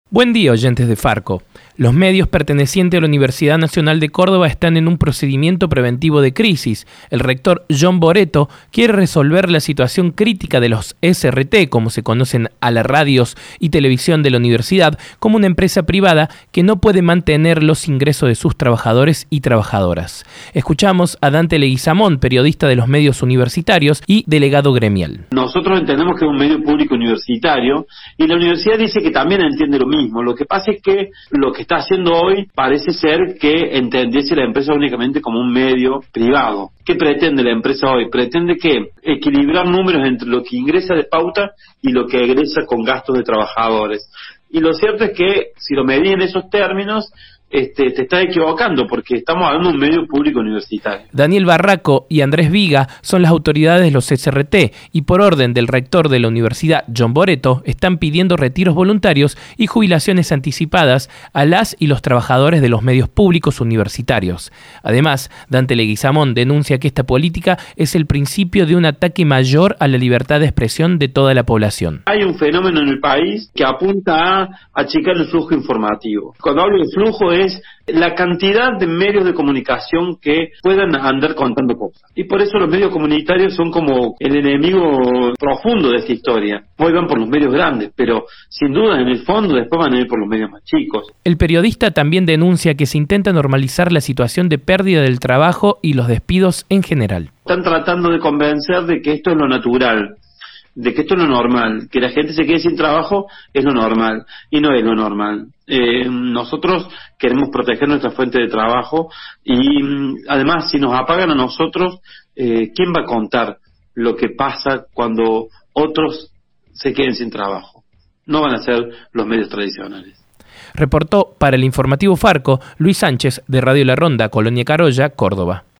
Buen día, oyentes de Farco. Los medios pertenecientes a la Universidad Nacional de Córdoba están en un procedimiento preventivo de crisis. El rector John Boretto quiere resolver la situación crítica de los SRT, como se conocen a las radios y televisión de la universidad, como una empresa privada que no puede mantener los ingresos de sus trabajadores y trabajadoras. Escuchamos a Dante Leguizamón, periodista de los medios universitarios y delegado gremial. Nosotros entendemos que es un medio público universitario y la universidad dice que también entiende lo mismo. Lo que pasa es que lo que está haciendo hoy parece ser que entendiese la empresa únicamente como un medio privado. ¿Qué pretende la empresa hoy? Pretende que equilibrar números entre lo que ingresa de pauta y lo que egresa con gastos de trabajadores. Y lo cierto es que si lo medís en esos términos, te estás equivocando porque estamos hablando de un medio público universitario. Daniel Barraco y Andrés Viga son las autoridades de los SRT y por orden del rector de la universidad, John Boretto, están pidiendo retiros voluntarios y jubilaciones anticipadas a las y los trabajadores de los medios públicos universitarios. Además, Dante Leguizamón denuncia que esta política es el principio de un ataque mayor a la libertad de expresión de toda la población. Hay un fenómeno en el país que apunta a achicar el flujo informativo. Cuando hablo de flujo es la cantidad de medios de comunicación que puedan andar contando cosas. Y por eso los medios comunitarios son como el enemigo profundo de esta historia. Hoy van por los medios grandes, pero sin duda en el fondo después van a ir por los medios más chicos. El periodista también denuncia que se intenta normalizar la situación de pérdida del trabajo y los despidos en general. Están tratando de convencer de que esto es lo natural, de que esto es lo normal, que la gente se quede sin trabajo es lo normal, y no es lo normal. Nosotros queremos proteger nuestra fuente de trabajo y además si nos apagan a nosotros, ¿quién va a contar lo que pasa cuando otros se queden sin trabajo? No van a ser los medios tradicionales. Reportó para el informativo Farco Luis Sánchez de Radio La Ronda, Colonia Carolla, Córdoba.